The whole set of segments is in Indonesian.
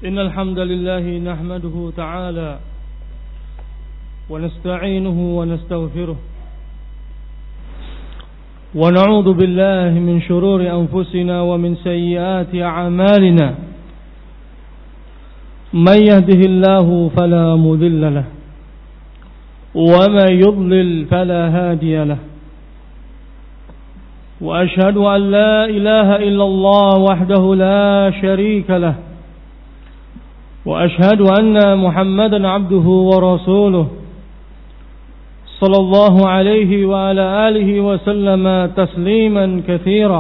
إن الحمد لله نحمده تعالى ونستعينه ونستغفره ونعوذ بالله من شرور أنفسنا ومن سيئات أعمالنا من يهده الله فلا مضل له ومن يضلل فلا هادي له وأشهد أن لا إله إلا الله وحده لا شريك له وأشهد أن محمدا عبده ورسوله صلى الله عليه وعلى آله وسلم تسليما كثيرا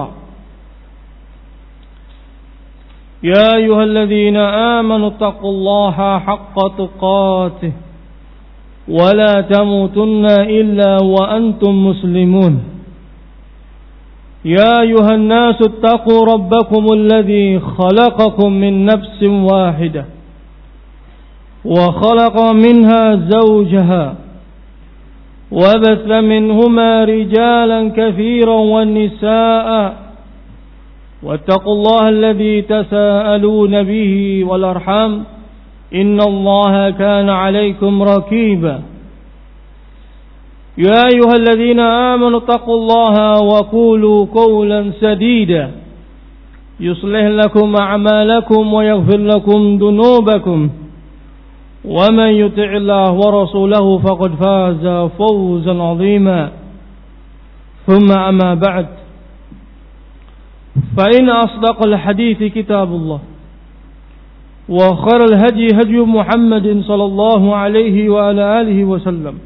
يا أيها الذين آمنوا اتقوا الله حق تقاته ولا تموتن إلا وأنتم مسلمون يا أيها الناس اتقوا ربكم الذي خلقكم من نفس واحدة وخلق منها زوجها وبث منهما رجالا كثيرا والنساء واتقوا الله الذي تساءلون به والأرحام إن الله كان عليكم رقيبا يا أيها الذين آمنوا اتقوا الله وقولوا قولا سديدا يصلح لكم أعمالكم ويغفر لكم ذنوبكم ومن يطع الله ورسوله فقد فاز فوزا عظيما ثم أما بعد فإن أصدق الحديث كتاب الله وخير الهدي هدي محمد صلى الله عليه وعلى آله وسلم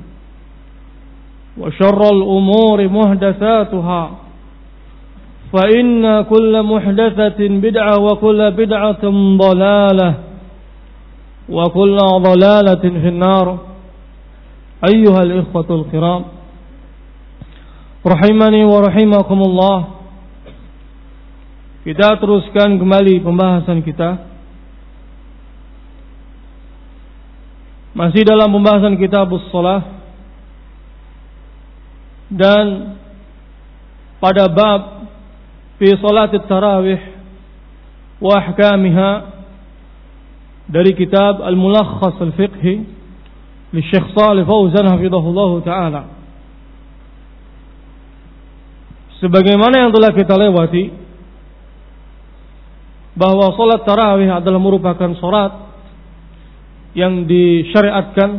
وشر الأمور محدثاتها فإن كل محدثة بدعة وكل بدعة ضلالة وكل ضلالة في النار أيها الإخوة الكرام rahimani wa rahimakumullah. Kita teruskan kembali pembahasan kita. Masih dalam pembahasan kitabus shalah dan pada bab fi salatit tarawih wa ahkamiha dari kitab Al-Mulakhas Al-Fiqhi li Syekh Shalih Fauzan hafizahullah taala. Sebagaimana yang telah kita lewati bahwa salat tarawih adalah merupakan salat yang disyariatkan.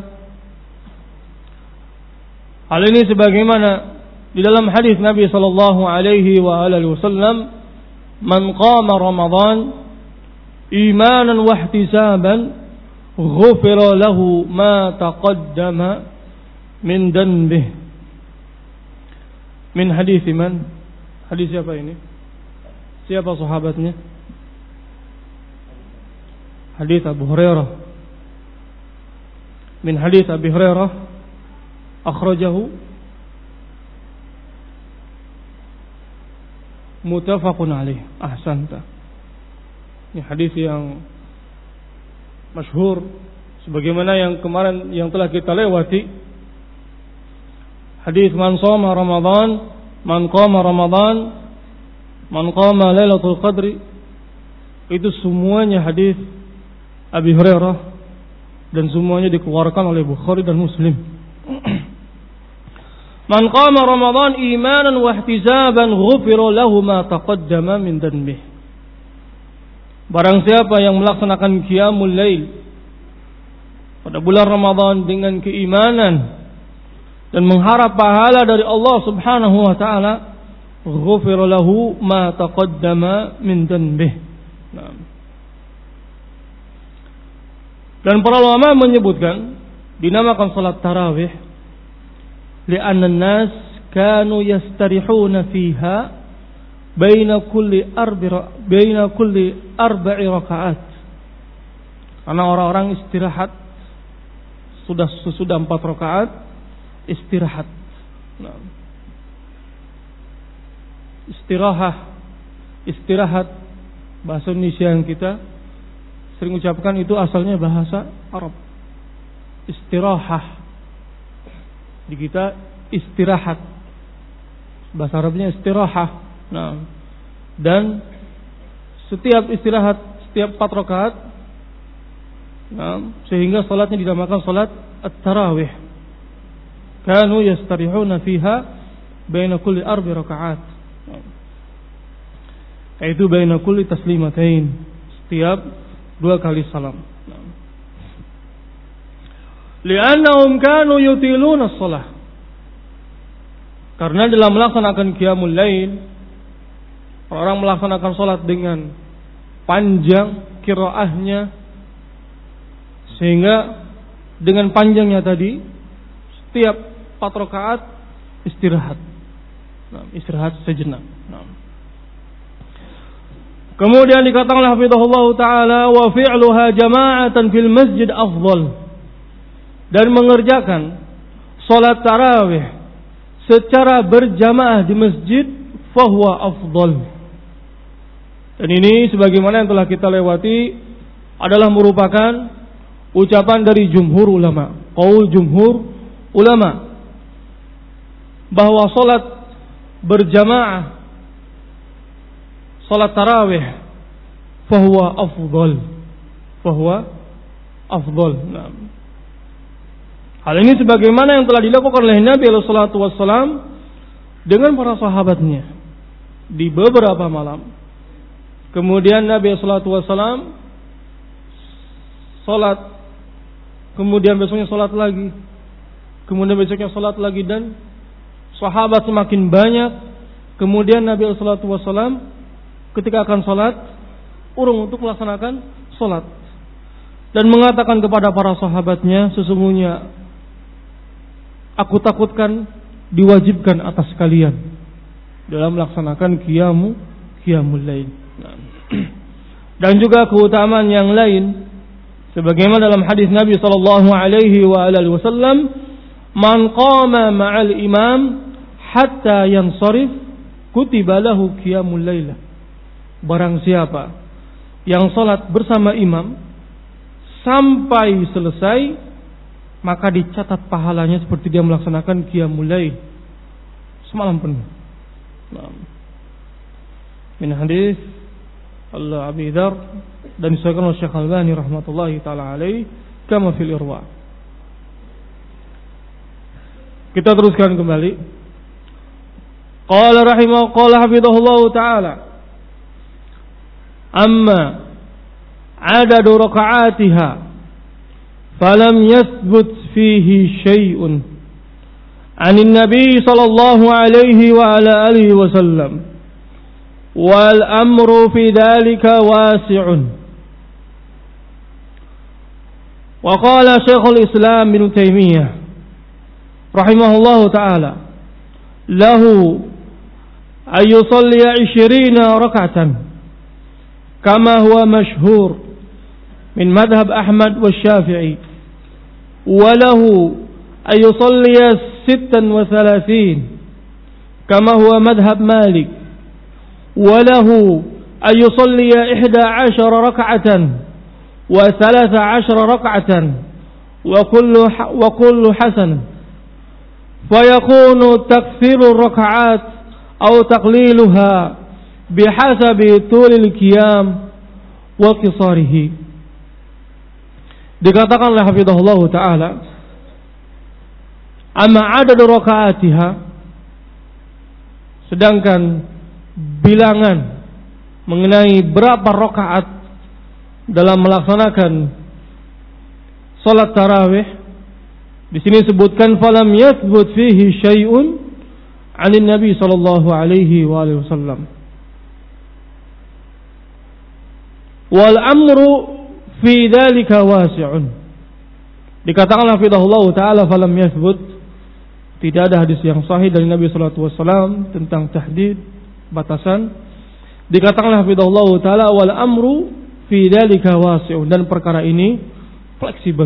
Hal ini sebagaimana di dalam hadis Nabi sallallahu alaihi wa alihi wasallam, "Man qama Ramadan imanan wa ihtisaban ghufira lahu ma taqaddama min dhanbihi." Min hadis man? Hadis siapa ini? Siapa sahabatnya? Hadis Abu Hurairah. Min hadis Abi Hurairah akhrajahu muttafaqun alaih. Ahsanta. Ini hadis yang masyhur sebagaimana yang kemarin yang telah kita lewati. Hadis man shoma Ramadan, man qama Ramadan, man qama Lailatul Qadri, itu semuanya hadis Abi Hurairah dan semuanya dikeluarkan oleh Bukhari dan Muslim. Man qama Ramadan imanan wa ihtisaban ghufira lahu ma taqaddama min dhanbihi. Barang siapa yang melaksanakan qiyamul lail pada bulan Ramadan dengan keimanan dan mengharap pahala dari Allah Subhanahu wa taala, ghufira lahu ma taqaddama min dhanbihi. Dan para ulama menyebutkan dinamakan salat tarawih li'anna an-nas kanu yastarihuna fiha baina kulli arba'i rakaat. Karena orang-orang istirahat sesudah 4 rakaat istirahat. Istirahat bahasa Indonesia yang kita sering ucapkan itu asalnya bahasa Arab. Istirahah. Di kita istirahat. Bahasa Arabnya istirahah. Dan setiap istirahat, setiap 4 rakaat sehingga salatnya dinamakan salat at-tarawih. Kanu yastarihuna fiha baina kulli 4 rakaat. Yaitu baina kulli taslimatain, setiap 2 kali salam. Li'annahum kanu yutiluna as-shalah. Karena dalam melaksanakan qiyamul lail, orang melaksanakan salat dengan panjang qiraahnya, sehingga dengan panjangnya tadi setiap 4 rakaat istirahat. Istirahat sejenak. Kemudian dikatakan hafizahullah taala wa fi'luha jama'atan fil masjid afdal. Dan mengerjakan salat tarawih secara berjamaah di masjid fahuwa afdal. Dan ini sebagaimana yang telah kita lewati adalah merupakan ucapan dari jumhur ulama, qaul jumhur ulama, bahwa salat berjamaah, salat tarawih fahuwa afdal. Hal ini sebagaimana yang telah dilakukan oleh Nabi sallallahu alaihi wasallam dengan para sahabatnya di beberapa malam. Kemudian Nabi sallallahu alaihi wasallam salat, kemudian besoknya salat lagi, kemudian besoknya salat lagi, dan sahabat semakin banyak. Kemudian Nabi sallallahu alaihi wasallam ketika akan salat urung untuk melaksanakan salat dan mengatakan kepada para sahabatnya, sesungguhnya aku takutkan diwajibkan atas kalian dalam melaksanakan qiyamul lail. Dan juga keutamaan yang lain sebagaimana dalam hadis Nabi sallallahu alaihi wasallam, man qama ma'al imam hatta yansarif kutiba lahu qiyamul lail. Barang siapa yang salat bersama imam sampai selesai, maka dicatat pahalanya seperti dia melaksanakan qiyamul lail semalam penuh. Min hadis Abi Dzar dan disahihkan oleh Syekh Al-Albani rahmatullahi taala alaihi kama fil Irwa. Kita teruskan kembali. Qala hafizahullahu taala, amma adadu rakaatiha falam yathbut fihi syai'un 'anil nabi sallallahu alaihi wa ala alihi wasallam wal amru fi dhalika wasi'un. Wa qala Syekhul Islam Ibnu Taimiyah rahimahullahu ta'ala, lahu ay yusalli 20 rak'atan kama huwa mashhur min madhhab Ahmad wa Syafi'i, وله أن يصلي 36 كما هو مذهب مالك، وله أن يصلي 11 ركعة و13 ركعة وكل حسن، فيكون تكثير الركعات أو تقليلها بحسب طول القيام وقصاره. Dikatakan oleh hafizahullah ta'ala, amma adadu rakaatiha, sedangkan bilangan mengenai berapa rakaat dalam melaksanakan salat tarawih, di sini sebutkan falam yathbut fihi syai'un 'anil nabi sallallahu alaihi wasallam. Wal amru fi dzalika wasi'un. Dikatakan hafizahullah taala falam yathbut, tidak ada hadis yang sahih dari Nabi sallallahu alaihi wasallam tentang tahdid, batasan. Dikatakan hafizahullah taala wal amru fi dzalika wasi'un, dan perkara ini fleksibel.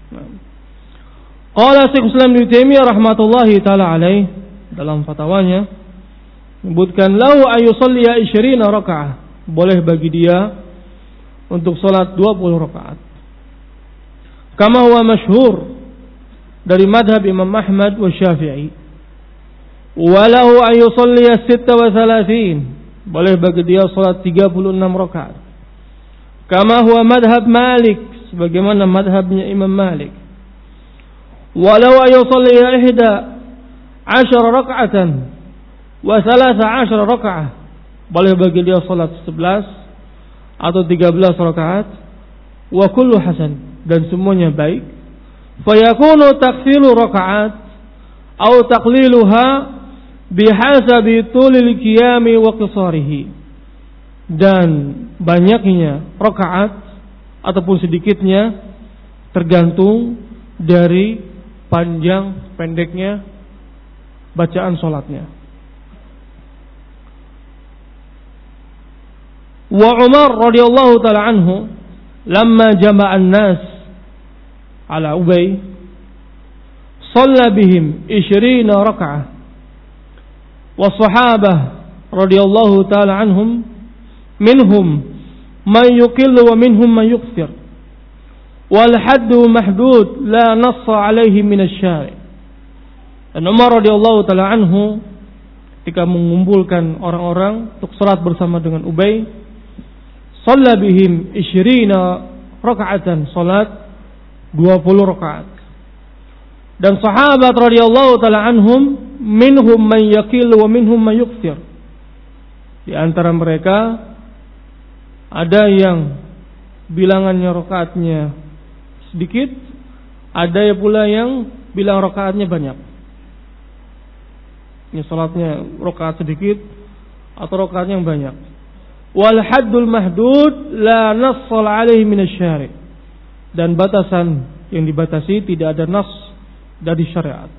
Qala Syekh Islam Ibnu Taimiyah rahmatullahi taala alaih dalam fatwanya menyebutkan lahu ayusalli 20 rakaat, boleh bagi dia untuk salat 20 rakaat. Kama huwa masyhur dari madhab Imam Ahmad wa Syafi'i. Walahu an yusalli 36, boleh bagi dia salat 36 rakaat. Kama huwa madhab Malik, sebagaimana madhabnya Imam Malik. Walau ayusalli 11 raka'atan wa 13 raka'ah, boleh bagi dia salat 11 atau 13 rakaat, wa kullu hasan, dan semuanya baik. Fayakunu taksilu raka'at atau taqliluha bihasabi tulil qiyami wa qisarihi, dan banyaknya rakaat ataupun sedikitnya tergantung dari panjang pendeknya bacaan salatnya. Wa Umar radhiyallahu taala anhu lamma jama'a an-nas ala Ubay shalla bihim 20 raka'ah, wa sahabah radhiyallahu taala anhum minhum man yuqillu wa minhum man yuqsir, wal haddu mahdud la nassa alaihi min asy-syari'. Dan Umar radhiyallahu taala anhu ketika mengumpulkan orang-orang untuk salat bersama dengan Ubay, shalla bihim 20 raka'atan, salat 20 rakaat. Dan sahabat radhiyallahu taala anhum minhum man yaqil wa minhum man yuqsir. Di antara mereka ada yang bilangannya rakaatnya sedikit, ada pula yang bilang rakaatnya banyak. Ini salatnya rakaat sedikit atau rakaatnya yang banyak. Wal haddul mahdud la nassal alaihi min asy-syari', dan batasan yang dibatasi tidak ada nas dari syariat.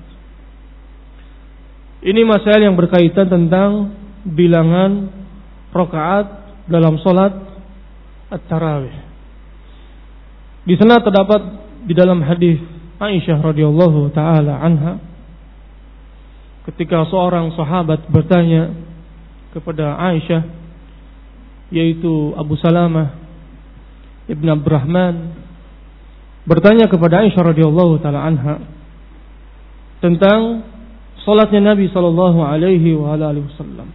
Ini masalah yang berkaitan tentang bilangan rakaat dalam salat at-tarawih. Di sana terdapat di dalam hadis Aisyah radhiyallahu taala anha, ketika seorang sahabat bertanya kepada Aisyah, yaitu Abu Salamah Ibn Abdurrahman, bertanya kepada Aisyah radhiyallahu taala anha tentang salatnya Nabi sallallahu alaihi wasallam.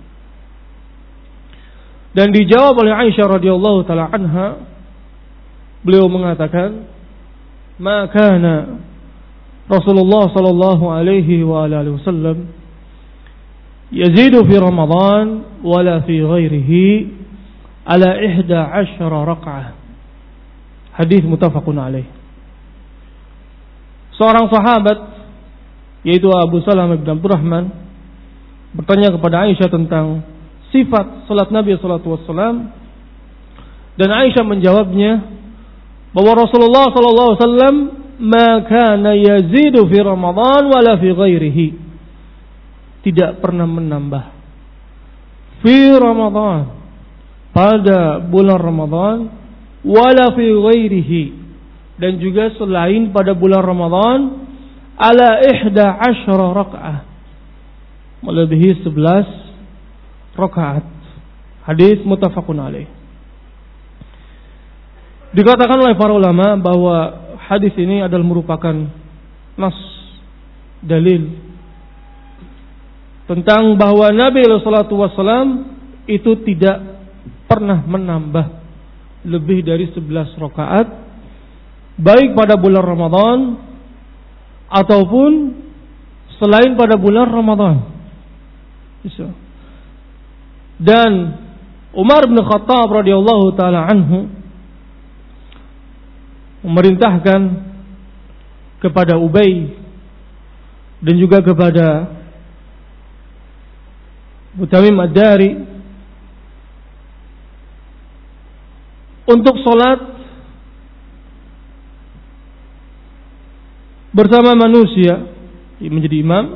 Dan dijawab oleh Aisyah radhiyallahu taala anha, beliau mengatakan, "Ma kana Rasulullah sallallahu alaihi wasallam yazidu fi Ramadan wala fi ghairihi ala 11 raka'ah." Hadis muttafaqun alaih. Seorang sahabat yaitu Abu Salamah bin Abdurrahman bertanya kepada Aisyah tentang sifat salat Nabi sallallahu alaihi wasallam, dan Aisyah menjawabnya bahwa Rasulullah sallallahu alaihi wasallam ma kana yazidu fi Ramadan wala fi ghairihi, tidak pernah menambah fi Ramadan, pada bulan Ramadan, wala fi ghairihi, dan juga selain pada bulan Ramadan, ala 11 raka'ah, melebihi 11 rakaat. Hadis muttafaqun alaih. Dikatakan oleh para ulama bahwa hadis ini adalah merupakan nas, dalil tentang bahwa Nabi sallallahu alaihi wasallam itu tidak pernah menambah lebih dari 11 rakaat, baik pada bulan Ramadan ataupun selain pada bulan Ramadan. Dan Umar bin Khattab radhiyallahu taala anhu memerintahkan kepada Ubay dan juga kepada Tamim ad-Dari untuk salat bersama manusia, menjadi imam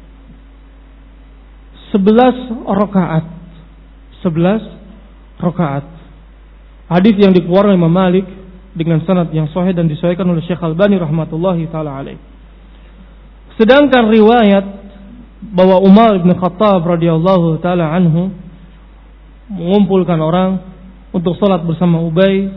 11 rakaat. 11 rakaat. Hadis yang dikeluarkan Imam Malik dengan sanad yang sahih dan disahihkan oleh Syekh Albani rahmatullahi taala alaih. Sedangkan riwayat bahwa Umar bin Khattab radhiyallahu taala anhu mengumpulkan orang untuk salat bersama Ubay,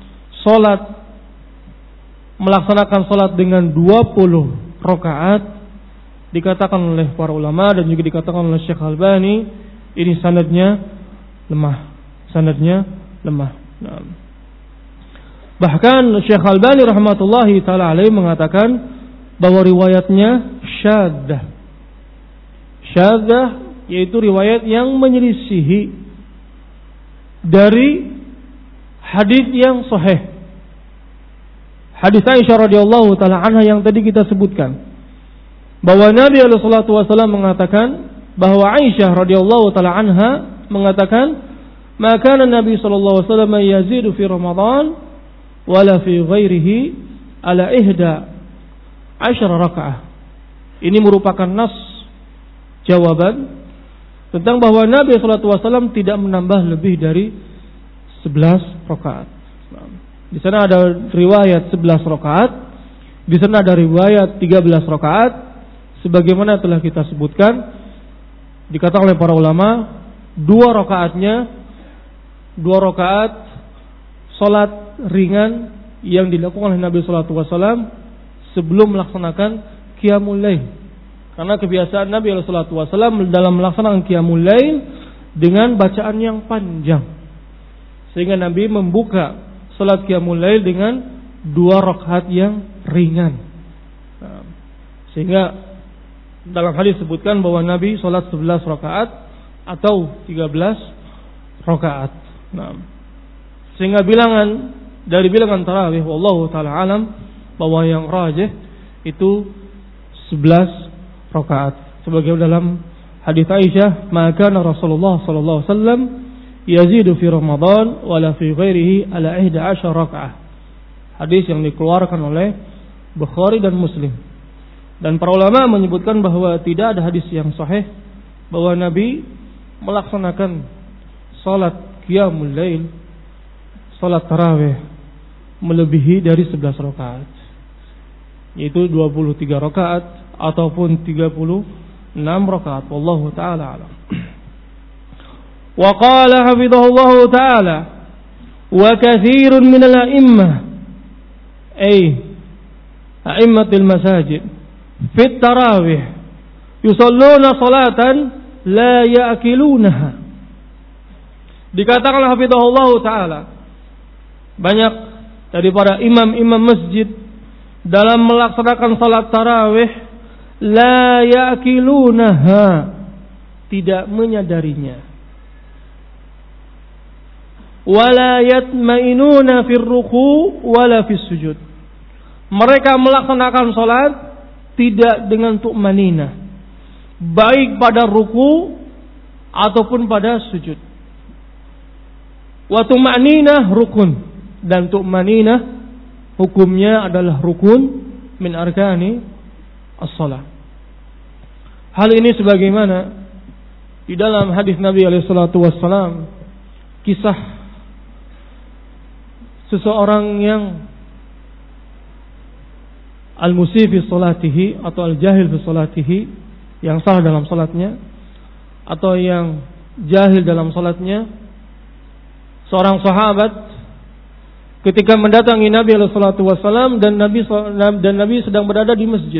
melaksanakan salat dengan 20 rakaat, dikatakan oleh para ulama dan juga dikatakan oleh Syekh Albani, ini sanadnya lemah. Nah. Bahkan Syekh Albani rahmatullahi taala alaihi mengatakan bahwa riwayatnya syadzah. Syadzah yaitu riwayat yang menyelisihi dari hadis yang sahih. Hadis Aisyah radhiyallahu taala anha yang tadi kita sebutkan, bahwa Nabi sallallahu alaihi wasallam mengatakan, bahwa Aisyah radhiyallahu taala anha mengatakan, "Maka Nabi sallallahu alaihi wasallam yazidu fi Ramadan wala fi ghairihi ala 11 rakaah." Ini merupakan nas jawaban tentang bahwa Nabi sallallahu alaihi wasallam tidak menambah lebih dari 11 rakaat. Di sana ada riwayat 11 rakaat, di sana ada riwayat 13 rakaat, sebagaimana telah kita sebutkan. Dikatakan oleh para ulama, 2 rakaat salat ringan yang dilakukan oleh Nabi sallallahu alaihi wasallam sebelum melaksanakan qiyamul lail. Karena kebiasaan Nabi sallallahu alaihi wasallam dalam melaksanakan qiyamul lail dengan bacaan yang panjang. Sehingga Nabi membuka salat qiyamul lail dengan 2 rakaat yang ringan. Sehingga dalam hadis disebutkan bahwa Nabi salat 11 rakaat atau 13 rakaat. Sehingga dari bilangan tarawih wallahu taala alam bahwa yang rajih itu 11 rakaat. Sebagaimana dalam hadis Aisyah, "Maka Rasulullah sallallahu alaihi wasallam yazidu fi Ramadan wala fi ghairihi ala 11 rakaah." Hadis yang dikeluarkan oleh Bukhari dan Muslim. Dan para ulama menyebutkan bahwa tidak ada hadis yang sahih bahwa Nabi melaksanakan salat qiyamul lail, salat tarawih melebihi dari 11 rakaat, yaitu 23 rakaat ataupun 36 rakaat. Wallahu taala alam. Wa qala hafizahullahu taala, wa katsirun min al-a'immah ay a'immatul masajid fit tarawih yusalluna salatan la ya'kilunaha. Dikatakan hafizahullahu taala, banyak dari para imam-imam masjid dalam melaksanakan salat tarawih la ya'kilunaha, tidak menyadarinya, wala yatmainuna fir ruku' wala fis sujud. Mereka melaksanakan salat tidak dengan tu'maninah, baik pada ruku ataupun pada sujud. Wa tu'maninah rukun, dan tu'maninah hukumnya adalah rukun min arkani as-shalah. Hal ini sebagaimana di dalam hadis Nabi alaihi salatu wassalam, kisah seseorang yang al-musii fi salatihi atau al-jahil fi salatihi, yang salah dalam salatnya atau yang jahil dalam salatnya. Seorang sahabat ketika mendatangi Nabi alaihi salatu wasallam dan Nabi sedang berada di masjid,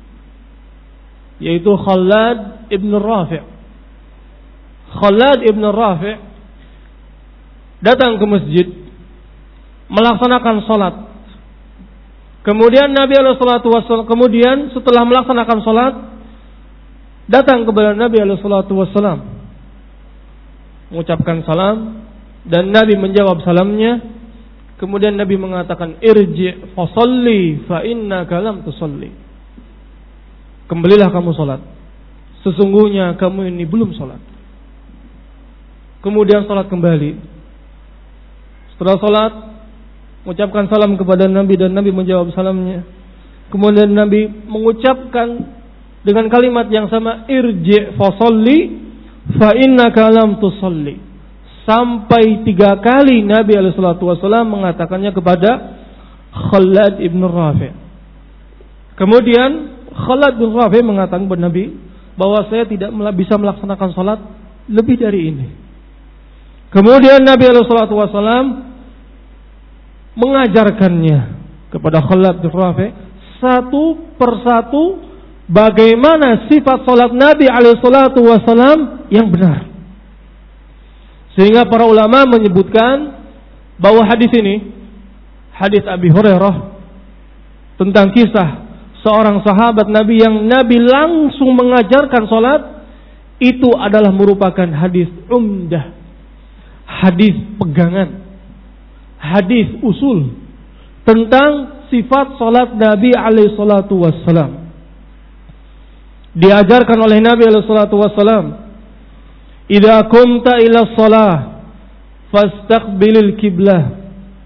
yaitu Khalad ibn Rafi'. Khalad ibn Rafi' datang ke masjid melaksanakan salat. Kemudian Nabi alaihi salatu wasallam setelah melaksanakan salat datang kepada Nabi alaihi salatu wasallam mengucapkan salam, dan Nabi menjawab salamnya. Kemudian Nabi mengatakan, "Irji' fa shalli fa innaka lam tusalli." Kembalilah kamu salat, sesungguhnya kamu ini belum salat. Kemudian salat kembali. Setelah salat mengucapkan salam kepada Nabi dan Nabi menjawab salamnya. Kemudian Nabi mengucapkan dengan kalimat yang sama, "Irji' fa shalli fa innaka lam tusalli." Sampai 3 kali Nabi alaihi salatu wasallam mengatakannya kepada Khalad ibn Rafi'. Kemudian Khalad bin Rafi' mengatakan kepada Nabi bahwa saya tidak bisa melaksanakan salat lebih dari ini. Kemudian Nabi alaihi salatu wasallam mengajarkannya kepada Khalad bin Rafi' satu persatu bagaimana sifat salat Nabi alaihi salatu wasallam yang benar. Sehingga para ulama menyebutkan bahwa hadis ini hadis Abi Hurairah tentang kisah seorang sahabat Nabi yang Nabi langsung mengajarkan salat, itu adalah merupakan hadis umdah, hadis pegangan, hadis usul tentang sifat salat Nabi alaihi salatu wassalam. Diajarkan oleh Nabi alaihi salatu wassalam, "Idza qumta ila shalah fastaqbilil qiblah."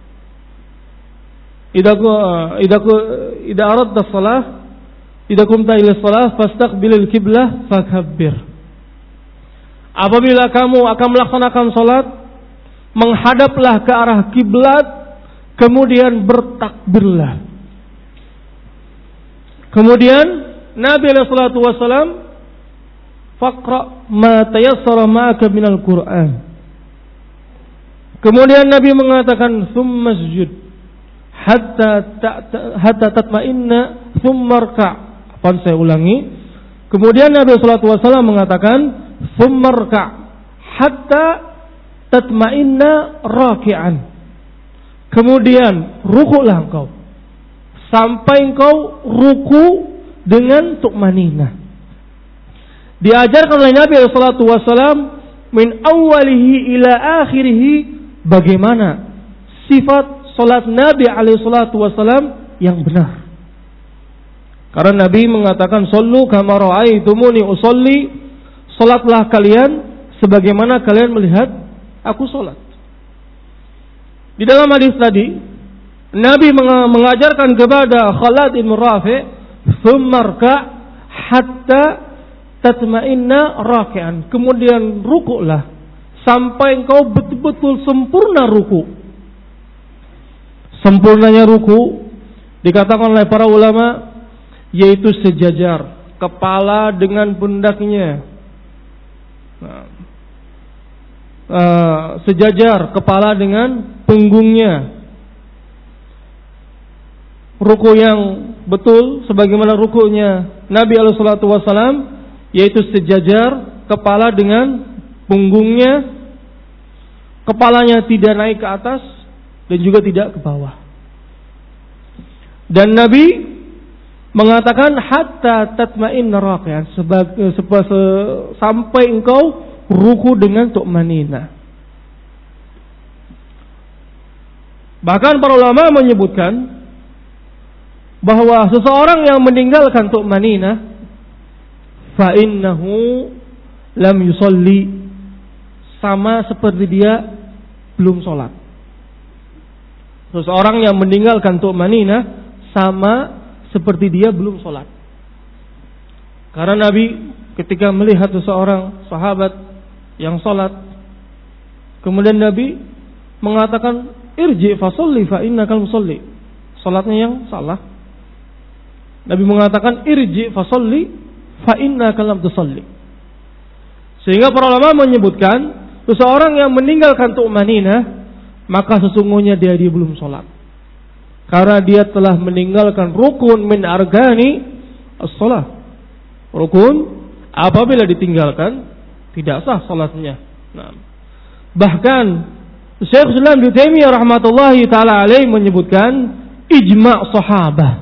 Idza aradta shalah, idza qumta ila shalah fastaqbilil qiblah fakabbir. Apabila kamu akan melaksanakan salat, menghadaplah ke arah kiblat, kemudian bertakbirlah. Kemudian Nabi alaihi salatu wasallam, faqra ma tayassara ma'aka minal Qur'an. Kemudian Nabi mengatakan, "Tsumma sujud hatta tatma'inna tsumma rka'." Apa saya ulangi? Kemudian Nabi sallallahu alaihi wasallam mengatakan, "Tsumma rka' hatta tatma'inna raki'an." Kemudian rukuklah engkau sampai engkau ruku dengan tumaninah. Diajarkan oleh Nabi sallallahu alaihi wasallam min awwalihi ila akhirih bagaimana sifat salat Nabi alaihi salatu wasallam yang benar. Karena Nabi mengatakan, "Shallu kama ra'aitumuni usolli." Salatlah kalian sebagaimana kalian melihat aku salat. Di dalam hadis tadi, Nabi mengajarkan kepada Khalad bin Rafi', "Tsumma rka' hatta tatma'inna raki'an." Kemudian rukuklah sampai engkau betul-betul sempurna ruku. Sempurnanya ruku dikatakan oleh para ulama yaitu sejajar kepala dengan pundaknya. Sejajar kepala dengan punggungnya. Ruku yang betul sebagaimana rukunya Nabi alaihi salatu wasallam yaitu sejajar kepala dengan punggungnya. Kepalanya tidak naik ke atas dan juga tidak ke bawah. Dan Nabi mengatakan hatta tatma'inna raki'an, sampai engkau ruku dengan tu'maninah. Bahkan para ulama menyebutkan bahwa seseorang yang meninggalkan tu'maninah fa innahu lam yusolli, sama seperti dia belum sholat. Seseorang yang meninggalkan tu'maninah sama seperti dia belum sholat. Karena Nabi ketika melihat seseorang sahabat yang sholat, kemudian Nabi mengatakan, "Irji fasolli fa innakal musolli." Sholatnya yang salah. Nabi mengatakan, "Irji fasolli fa innakal lam tusolli." Sehingga para ulama menyebutkan seseorang yang meninggalkan tu'maninah maka sesungguhnya dia belum sholat. Karena dia telah meninggalkan rukun min argani as-shalah. Rukun apabila ditinggalkan tidak sah salatnya. Nah, bahkan Syekh Islam Ibnu Taimiyah rahmatullahi taala alaihi menyebutkan ijma' sahabah.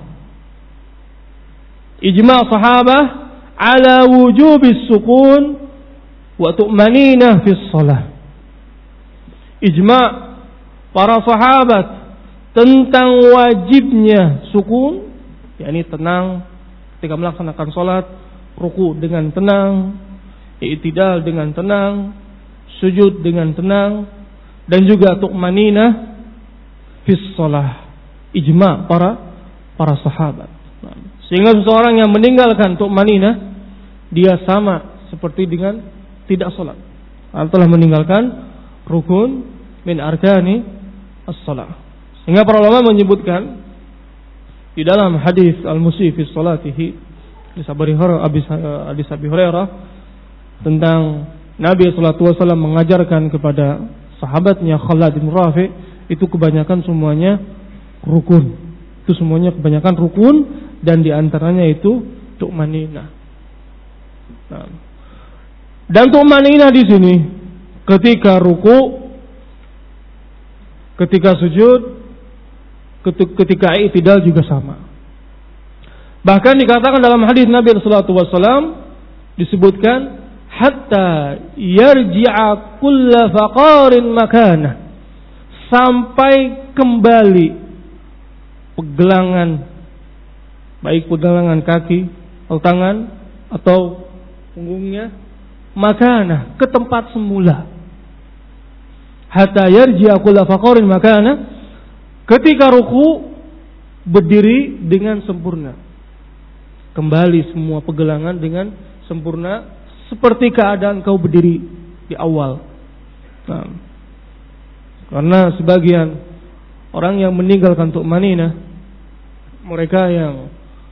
Ijma' sahabah ala wujubis sukun wa tu'maninah fis shalah. Ijma' para sahabat tentang wajibnya sukun, yakni tenang ketika melaksanakan salat, ruku dengan tenang, i'tidal dengan tenang, sujud dengan tenang, dan juga tu'maninah fis shalah. Ijma' para sahabat. Sehingga seseorang yang meninggalkan tu'maninah dia sama seperti dengan tidak salat. Telah meninggalkan rukun min arkani as-shalah. Sehingga para ulama menyebutkan di dalam hadis al-musyi fi salatihi hadis Abi Hurairah tentang Nabi sallallahu alaihi wasallam mengajarkan kepada sahabatnya Khalad bin Rafi' itu kebanyakan semuanya rukun. Itu semuanya kebanyakan rukun dan di antaranya itu tu'maninah. Nah, dan tu'maninah di sini ketika ruku, ketika sujud, ketika i'tidal juga sama. Bahkan dikatakan dalam hadis Nabi sallallahu alaihi wasallam disebutkan hatta yarji'a kullu faqarin makana, sampai kembali pegelangan, baik pegelangan kaki atau tangan atau punggungnya, makana, ke tempat semula. Hatta yarji'a kullu faqarin makana, ketika ruku berdiri dengan sempurna, kembali semua pegelangan dengan sempurna seperti keadaan kau berdiri di awal. Nah, karena sebagian orang yang meninggalkan tu'maninah, mereka yang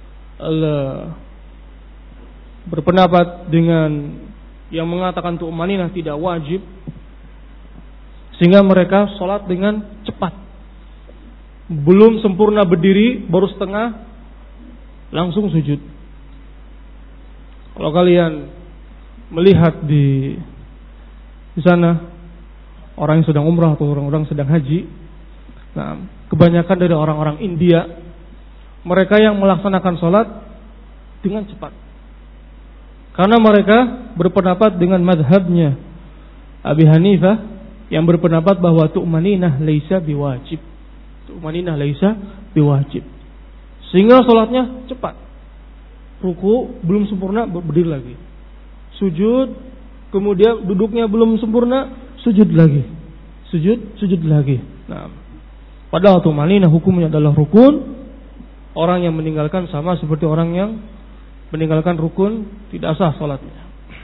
berpendapat dengan yang mengatakan tu'maninah tidak wajib, sehingga mereka sholat dengan cepat, belum sempurna berdiri, baru setengah langsung sujud. Kalau kalian melihat di sana orang yang sedang umrah atau orang-orang sedang haji, nah, kebanyakan dari orang-orang India, mereka yang melaksanakan sholat dengan cepat, karena mereka berpendapat dengan mazhabnya Abi Hanifah yang berpendapat bahwa tu'maninah laisa biwajib. Tu'maninah laisa biwajib. Sehingga sholatnya cepat. Ruku belum sempurna, berdiri lagi. Sujud, kemudian duduknya belum sempurna, sujud lagi. Sujud lagi. Nah, padahal tu'maninah hukumnya adalah rukun. Orang yang meninggalkan sama seperti orang yang meninggalkan rukun, tidak sah sholatnya.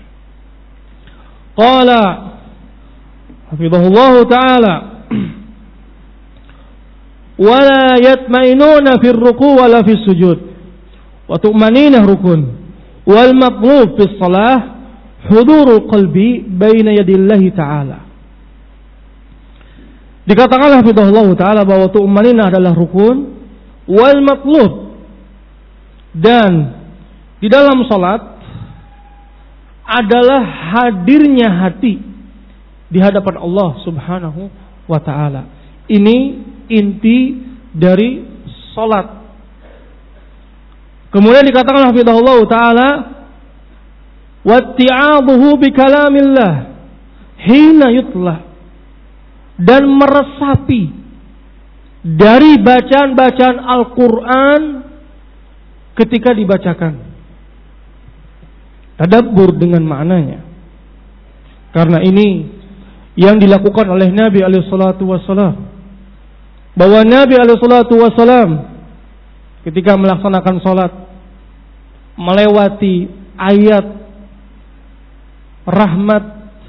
Qala hafizahullah ta'ala wala yatmainuna fir ruku' wala fis sujud wa tu'maninah rukun wal matlub fis salah hudurul qalbi baina yadillahi ta'ala. Dikatakan hafizahullah ta'ala bahwa tu'maninah adalah rukun wal matlub, dan di dalam salat adalah hadirnya hati di hadapan Allah Subhanahu wa ta'ala. Ini inti dari salat. Kemudian dikatakan hafizahullah ta'ala watti'aduhu bi kalamillah hina yutla, dan meresapi dari bacaan-bacaan Al-Quran ketika dibacakan, tadabbur dengan maknanya. Karena ini yang dilakukan oleh Nabi alaihi salatu wasallam, bahwa Nabi alaihi salatu wasallam ketika melaksanakan salat melewati ayat rahmat,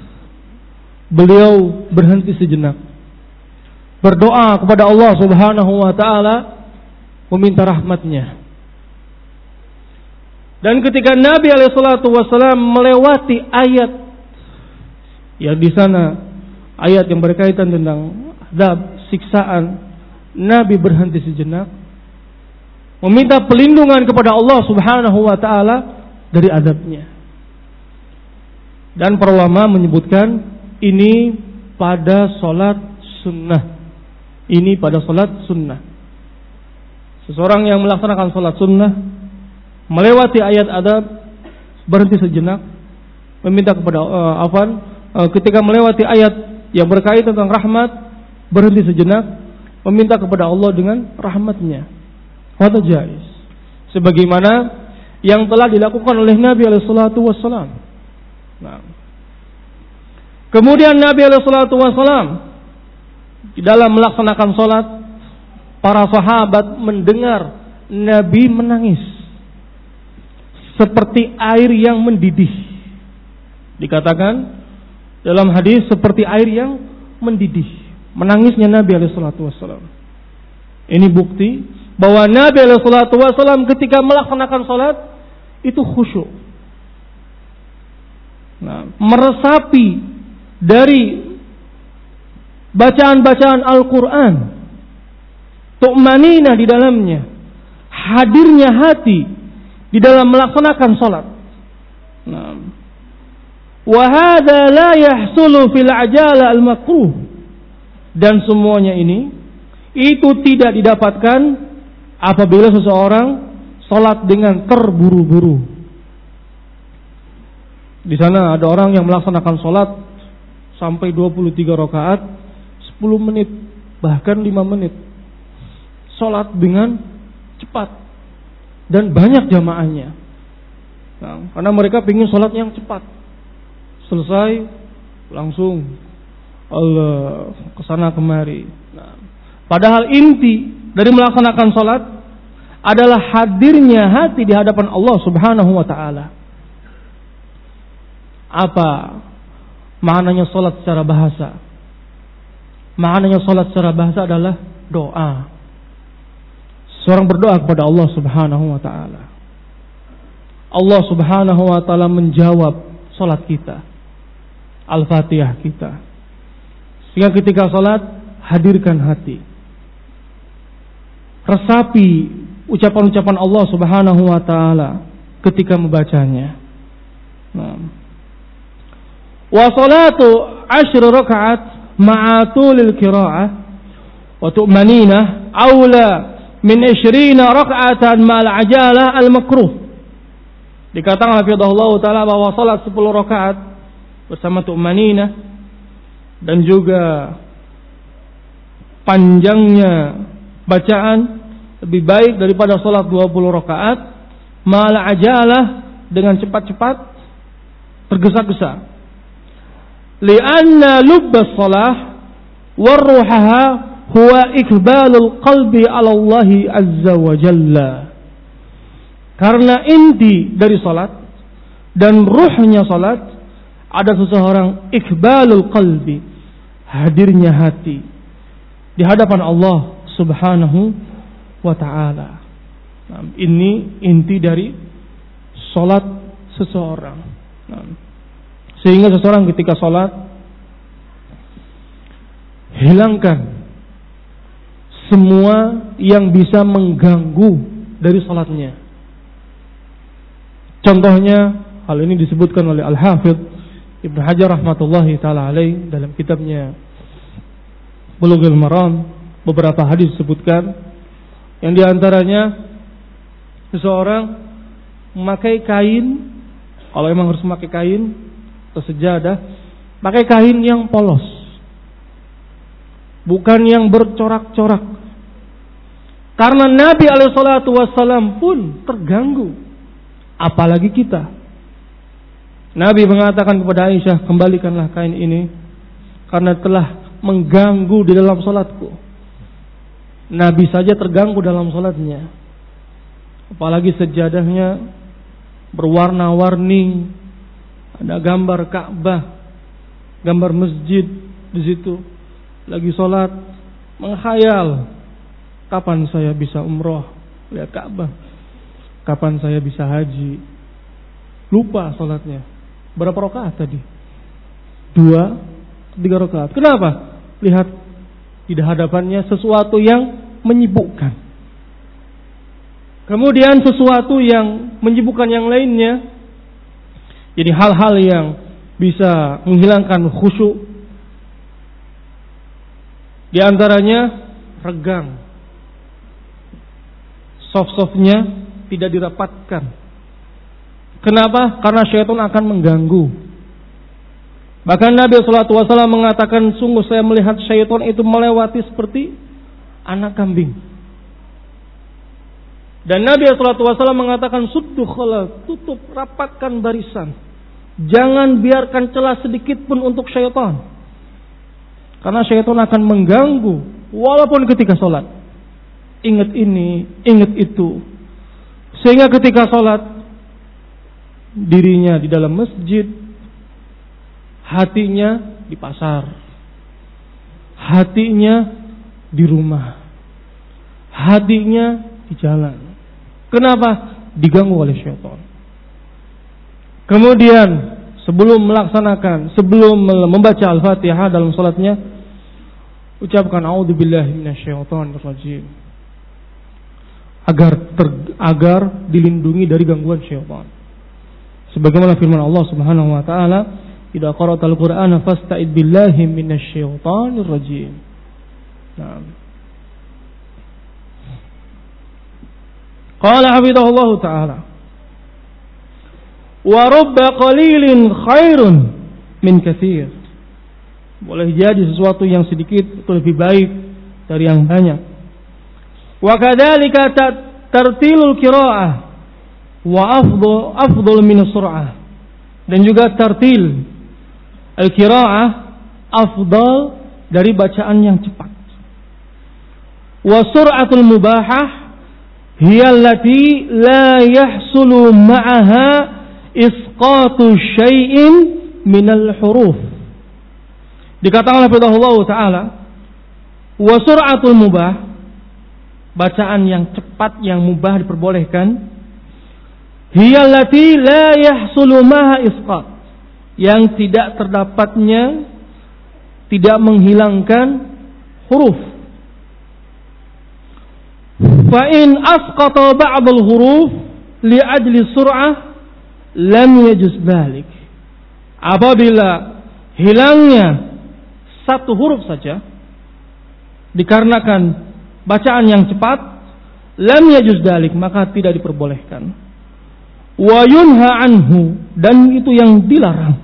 beliau berhenti sejenak, berdoa kepada Allah Subhanahu wa ta'ala, meminta rahmatnya. Dan ketika Nabi alaihi salatu wasallam melewati ayat yang di sana ayat yang berkaitan tentang azab, siksaan, Nabi berhenti sejenak, meminta pelindungan kepada Allah Subhanahu wa ta'ala dari azabnya. Dan para ulama menyebutkan ini pada salat sunnah. Ini pada salat sunnah. Seseorang yang melaksanakan salat sunnah melewati ayat adab, berhenti sejenak, meminta kepada ketika melewati ayat yang berkaitan tentang rahmat, berhenti sejenak, meminta kepada Allah dengan rahmatnya. Hadza jaiz, sebagaimana yang telah dilakukan oleh Nabi alaihi salatu wasallam. Nah, kemudian Nabi alaihi salatu wasallam di dalam melaksanakan salat, para sahabat mendengar Nabi menangis seperti air yang mendidih. Dikatakan dalam hadis seperti air yang mendidih, menangisnya Nabi alaihi salatu wasallam. Ini bukti bahwa Nabi alaihi salatu wasallam ketika melaksanakan salat itu khusyuk. Nah, meresapi dari bacaan-bacaan Al-Quran, tu'maninah di dalamnya, hadirnya hati di dalam melaksanakan salat. Nah, wa hadza la yahsulu fil ajala al makruh, dan semuanya ini Itu tidak didapatkan apabila seseorang sholat dengan terburu-buru. Di sana ada orang yang melaksanakan sholat sampai 23 rakaat 10 menit, bahkan 5 menit. Sholat dengan cepat dan banyak jamaahnya. Nah, karena mereka ingin sholat yang cepat. Selesai langsung Allah kesana kemari. Nah, padahal inti dari melaksanakan sholat adalah hadirnya hati di hadapan Allah Subhanahu wa ta'ala. Apa maknanya sholat secara bahasa? Maknanya sholat secara bahasa adalah doa. Seorang berdoa kepada Allah Subhanahu wa ta'ala. Allah Subhanahu wa ta'ala menjawab sholat kita, Al-Fatihah kita. Sehingga ketika sholat, hadirkan hati. Resapi ucapan-ucapan Allah Subhanahu wa ta'ala ketika membacanya. Wa salatu 10 rakaat ma'atulil qira'ah wa tu'manina awla min 20 raka'atan ma'al ajalah al-makruh. Dikatakan hafizahullah ta'ala bahwa salat 10 rakaat bersama tu'manina dan juga panjangnya bacaan lebih baik daripada salat 20 rakaat ma'al ajalah, dengan cepat-cepat, tergesa-gesa. Lianna lubbas salah warruhaha huwa ikbalul qalbi ala Allah azza wa jalla. Karena inti dari salat dan ruhnya salat ada seseorang ikbalul qalbi, hadirnya hati di hadapan Allah Subhanahu wa ta'ala. Ini inti dari salat seseorang. Sehingga seseorang ketika salat hilangkan semua yang bisa mengganggu dari salatnya. Contohnya, hal ini disebutkan oleh Al-Hafidh Ibnu Hajar rahmatullahi ta'ala alaih dalam kitabnya Bulughul Maram. Beberapa hadis disebutkan, yang diantaranya seseorang memakai kain, kalau memang harus memakai kain atau sejadah, pakai kain yang polos, bukan yang bercorak-corak. Karena Nabi SAW pun terganggu, apalagi kita. Nabi mengatakan kepada Aisyah, kembalikanlah kain ini karena telah mengganggu di dalam salatku. Nabi saja terganggu dalam salatnya, apalagi sejadahnya berwarna-warni, ada gambar Ka'bah, gambar masjid di situ. Lagi salat menghayal, kapan saya bisa umroh lihat Ka'bah, kapan saya bisa haji. Lupa salatnya. Berapa rakaat tadi? 2, 3 rakaat. Kenapa? Lihat di hadapannya sesuatu yang menyibukkan. Kemudian sesuatu yang menyibukkan yang lainnya. Jadi hal-hal yang bisa menghilangkan khusyuk. Di antaranya regang. Soft-softnya tidak dirapatkan. Kenapa? Karena syaitan akan mengganggu. Bahkan Nabi SAW mengatakan, sungguh saya melihat syaitan itu melewati seperti anak kambing. Dan Nabi SAW mengatakan, suddu khala, tutup, rapatkan barisan. Jangan biarkan celah sedikit pun untuk syaitan. Karena syaitan akan mengganggu walaupun ketika sholat. Ingat ini, ingat itu. Sehingga ketika sholat, dirinya di dalam masjid, hatinya di pasar, hatinya di rumah, hatinya di jalan. Kenapa? Diganggu oleh syaitan. Kemudian sebelum membaca Al-Fatihah dalam salatnya, ucapkan a'udzubillahi minasyaitonirrajim, agar dilindungi dari gangguan syaitan. Sebagaimana firman Allah Subhanahu wa taala, "Idza qara'tal Qur'ana fasta'id billahi minasyaitonir rajim." Nah, Qala hafidhahullah ta'ala. Wa rubba qalilin khairun min katsir. Boleh jadi sesuatu yang sedikit itu lebih baik dari yang banyak. Wa kadzalika tartilul qiraah wa afdal min sur'ah. Dan juga tartil al-qiraah afdal dari bacaan yang cepat. Wa sur'atul mubahah hiya allati la yahsulu ma'aha isqatu syai'in minal huruf. Dikatakan oleh Allah Ta'ala, wa sur'atul mubah, bacaan yang cepat yang mubah diperbolehkan, hiya allati la yahsulu ma'aha isqat, yang tidak terdapatnya, tidak menghilangkan huruf. Fa in asqata ba'd al-huruf li ajli sur'ah lam yajuz dzalik. Apabila hilangnya satu huruf saja dikarenakan bacaan yang cepat, lam yajuz dzalik, maka tidak diperbolehkan. Wa yunha anhu, dan itu yang dilarang.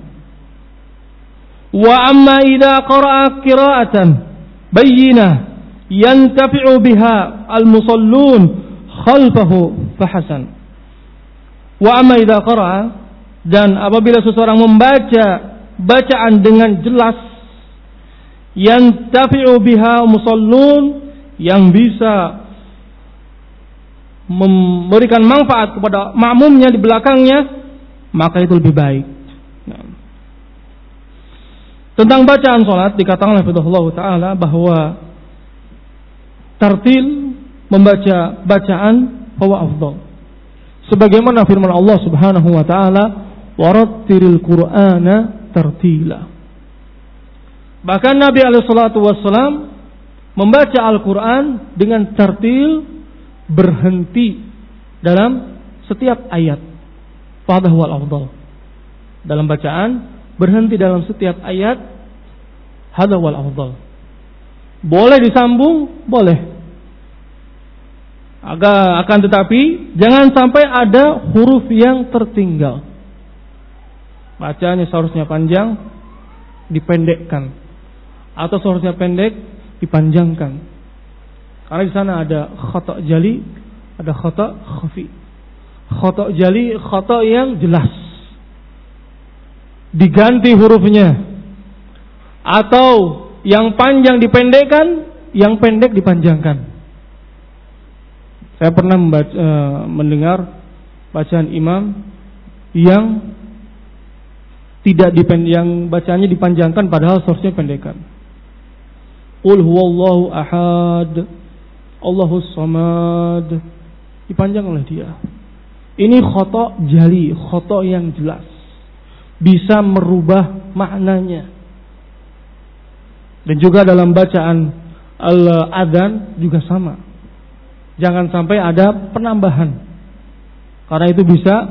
Wa amma idza qara'a qira'atan bayyinah yantafi'u biha al-musallun khalfahu fahasan. Wa amma idza qara'a, dan apabila seseorang membaca bacaan dengan jelas, yantafi'u biha musallun, yang bisa memberikan manfaat kepada makmumnya di belakangnya, maka itu lebih baik. Nah. Tentang bacaan salat dikatakan oleh Allah Ta'ala bahwa tartil, membaca bacaan, huwa afdal. Sebagaimana firman Allah Subhanahu wa Ta'ala, warattilil Qur'ana tartila. Bahkan Nabi alaihi salatu wassalam membaca Al-Qur'an dengan tartil, berhenti dalam setiap ayat. Fadha wal afdal. Dalam bacaan berhenti dalam setiap ayat, hadha wal afdal. Boleh disambung, boleh. Akan tetapi jangan sampai ada huruf yang tertinggal. Bacanya seharusnya panjang, dipendekkan, atau seharusnya pendek, dipanjangkan. Karena di sana ada khata' jali, ada khata' khafi. Khata' jali, khata' yang jelas, diganti hurufnya, atau yang panjang dipendekkan, yang pendek dipanjangkan. Saya pernah mendengar bacaan imam yang tidak yang bacaannya dipanjangkan padahal seharusnya pendekkan. Qul huwallahu ahad, Allahus samad, dipanjang oleh dia. Ini khata' jali, khata' yang jelas, bisa merubah maknanya. Dan juga dalam bacaan al-adhan juga sama. Jangan sampai ada penambahan, karena itu bisa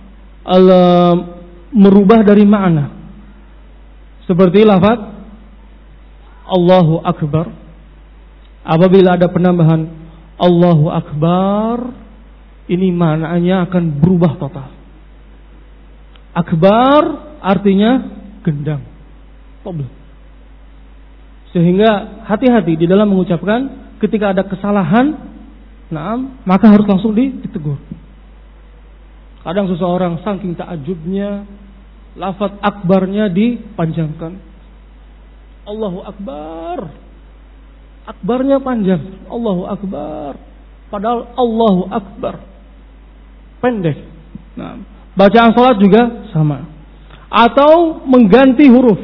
merubah dari makna. Seperti lafaz Allahu Akbar, apabila ada penambahan Allahu Akbar, ini maknanya akan berubah total. Akbar artinya gendang, tobel. Sehingga hati-hati di dalam mengucapkan. Ketika ada kesalahan, maka harus langsung ditegur. Kadang seseorang saking ta'ajubnya, lafaz akbarnya dipanjangkan. Allahu Akbar, akbarnya panjang, Allahu Akbar, padahal Allahu Akbar pendek. Nah, bacaan salat juga sama. Atau mengganti huruf.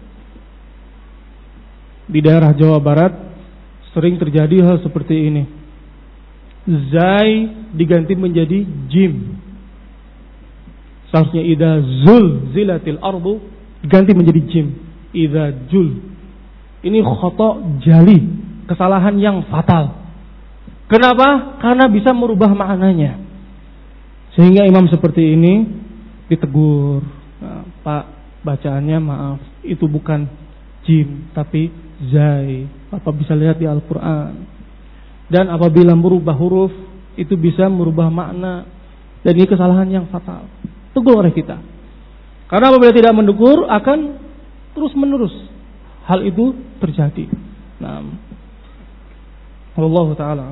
Di daerah Jawa Barat sering terjadi hal seperti ini. Zai diganti menjadi jim. Seharusnya idza zulzilatil ardu diganti menjadi jim. Idza jul. Ini khata' jali, kesalahan yang fatal. Kenapa? Karena bisa merubah maknanya. Sehingga imam seperti ini ditegur. Nah, Pak, bacaannya maaf, itu bukan jim tapi zai. Bapak bisa lihat di Al-Quran. Dan apabila merubah huruf, itu bisa merubah makna, dan ini kesalahan yang fatal. Tegur oleh kita. Karena apabila tidak mendegur akan terus menerus hal itu terjadi. Nah, Allah Taala.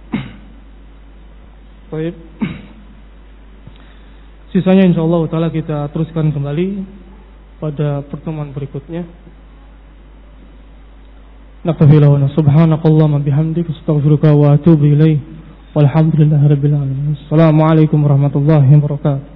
Baik. Sisanya insyaallah Taala kita teruskan kembali pada pertemuan berikutnya. Nakfirullah subhanakallahumma bihamdika astaghfiruka wa atubu ilaik. Walhamdulillahirabbil alamin. Assalamualaikum warahmatullahi wabarakatuh.